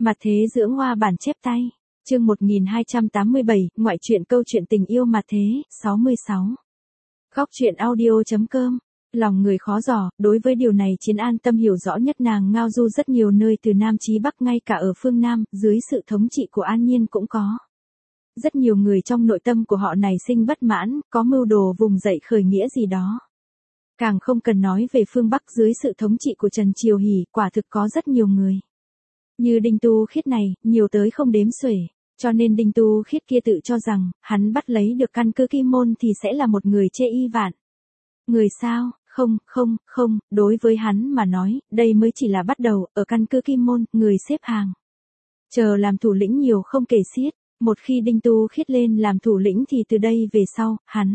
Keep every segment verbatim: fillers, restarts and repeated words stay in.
Mặt thế dưỡng hoa bản chép tay. Chương một nghìn hai trăm tám mươi bảy, ngoại truyện câu chuyện tình yêu mặt thế, sáu mươi sáu. Góc truyện audio chấm com. Lòng người khó dò, đối với điều này Chiến An Tâm hiểu rõ nhất, nàng ngao du rất nhiều nơi từ Nam chí Bắc, ngay cả ở phương Nam, dưới sự thống trị của An Nhiên cũng có. Rất nhiều người trong nội tâm của họ nảy sinh bất mãn, có mưu đồ vùng dậy khởi nghĩa gì đó. Càng không cần nói về phương Bắc dưới sự thống trị của Trần Triều Hỷ, quả thực có rất nhiều người. Như Đinh Tu Khiết này, nhiều tới không đếm xuể, cho nên Đinh Tu Khiết kia tự cho rằng, hắn bắt lấy được căn cứ Kim Môn thì sẽ là một người chê y vạn. Người sao, không, không, không, đối với hắn mà nói, đây mới chỉ là bắt đầu, ở căn cứ Kim Môn, người xếp hàng. Chờ làm thủ lĩnh nhiều không kể xiết, một khi Đinh Tu Khiết lên làm thủ lĩnh thì từ đây về sau, hắn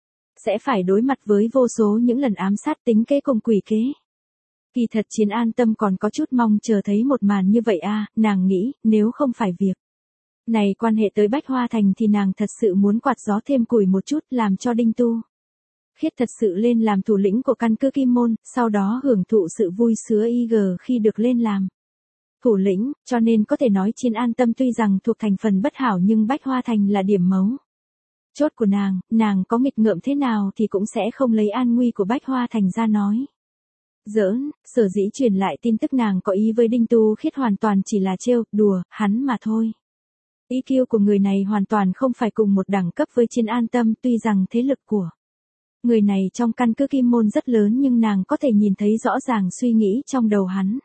sẽ phải đối mặt với vô số những lần ám sát, tính kế cùng quỷ kế. Kỳ thật Chiến An Tâm còn có chút mong chờ thấy một màn như vậy a, nàng nghĩ, nếu không phải việc này quan hệ tới Bách Hoa Thành thì nàng thật sự muốn quạt gió thêm củi một chút, làm cho Đinh Tu Khiết thật sự lên làm thủ lĩnh của căn cứ Kim Môn, sau đó hưởng thụ sự vui sướng y gờ khi được lên làm thủ lĩnh, cho nên có thể nói Chiến An Tâm tuy rằng thuộc thành phần bất hảo nhưng Bách Hoa Thành là điểm mấu chốt của nàng, nàng có nghịch ngợm thế nào thì cũng sẽ không lấy an nguy của Bách Hoa Thành ra nói giỡn. Sở dĩ truyền lại tin tức nàng có ý với Đinh Tu Khiết hoàn toàn chỉ là trêu đùa hắn mà thôi. Ý kiêu của người này hoàn toàn không phải cùng một đẳng cấp với Chiến An Tâm, tuy rằng thế lực của người này trong căn cứ Kim Môn rất lớn nhưng nàng có thể nhìn thấy rõ ràng suy nghĩ trong đầu hắn.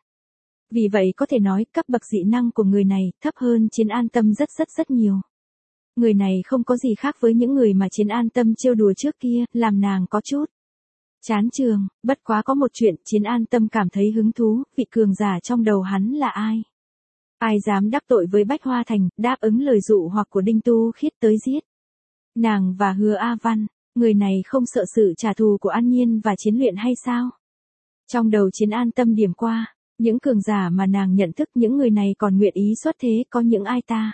Vì vậy có thể nói cấp bậc dị năng của người này thấp hơn Chiến An Tâm rất rất rất nhiều. Người này không có gì khác với những người mà Chiến An Tâm trêu đùa trước kia, làm nàng có chút chán trường. Bất quá có một chuyện Chiến An Tâm cảm thấy hứng thú, vị cường giả trong đầu hắn là ai? Ai dám đắc tội với Bách Hoa Thành, đáp ứng lời dụ hoặc của Đinh Tu Khiết tới giết nàng và Hứa A Văn? Người này không sợ sự trả thù của An Nhiên và Chiến Luyện hay sao? Trong đầu Chiến An Tâm điểm qua, những cường giả mà nàng nhận thức, những người này còn nguyện ý xuất thế có những ai ta?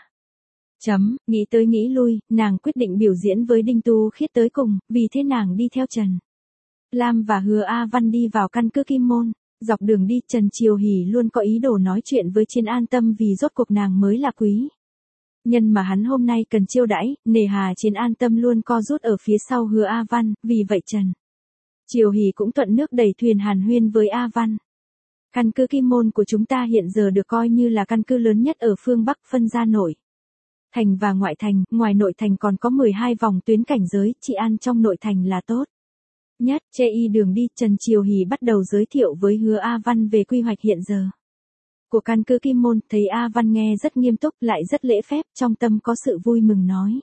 Chấm, nghĩ tới nghĩ lui, nàng quyết định biểu diễn với Đinh Tu Khiết tới cùng, vì thế nàng đi theo Trần Lam và Hứa A Văn đi vào căn cứ Kim Môn. Dọc đường đi Trần Triều Hỷ luôn có ý đồ nói chuyện với Chiến An Tâm vì rốt cuộc nàng mới là quý nhân mà hắn hôm nay cần chiêu đãi, nề hà Chiến An Tâm luôn co rút ở phía sau Hứa A Văn, vì vậy Trần Triều Hỷ cũng thuận nước đẩy thuyền hàn huyên với A Văn. Căn cứ Kim Môn của chúng ta hiện giờ được coi như là căn cứ lớn nhất ở phương Bắc, phân ra nội thành và ngoại thành, ngoài nội thành còn có mười hai vòng tuyến cảnh giới, trị an trong nội thành là tốt nhất. Chê y đường đi, Trần Triều Hỷ bắt đầu giới thiệu với Hứa A Văn về quy hoạch hiện giờ của căn cứ Kim Môn, thấy A Văn nghe rất nghiêm túc lại rất lễ phép, trong tâm có sự vui mừng nói.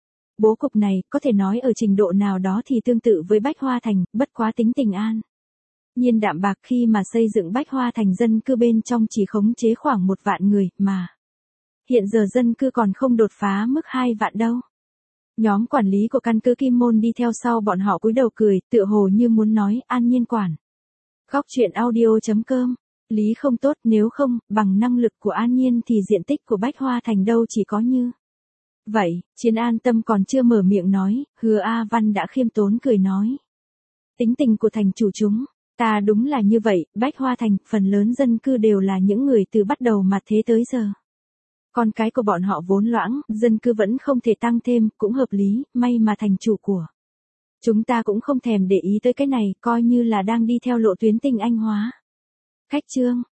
Bố cục này, có thể nói ở trình độ nào đó thì tương tự với Bách Hoa Thành, bất quá tính tình an nhiên đạm bạc, khi mà xây dựng Bách Hoa Thành dân cư bên trong chỉ khống chế khoảng một vạn người, mà hiện giờ dân cư còn không đột phá mức hai vạn đâu. Nhóm quản lý của căn cứ Kim Môn đi theo sau bọn họ cúi đầu cười, tựa hồ như muốn nói, An Nhiên quản. Góc truyện audio chấm com. Lý không tốt, nếu không, bằng năng lực của An Nhiên thì diện tích của Bách Hoa Thành đâu chỉ có như vậy. Chiến An Tâm còn chưa mở miệng nói, Hứa A Văn đã khiêm tốn cười nói. Tính tình của thành chủ chúng ta đúng là như vậy, Bách Hoa Thành, phần lớn dân cư đều là những người từ bắt đầu mặt thế tới giờ. Con cái của bọn họ vốn loãng, dân cư vẫn không thể tăng thêm, cũng hợp lý, may mà thành chủ của chúng ta cũng không thèm để ý tới cái này, coi như là đang đi theo lộ tuyến tinh anh hóa. Khách trương,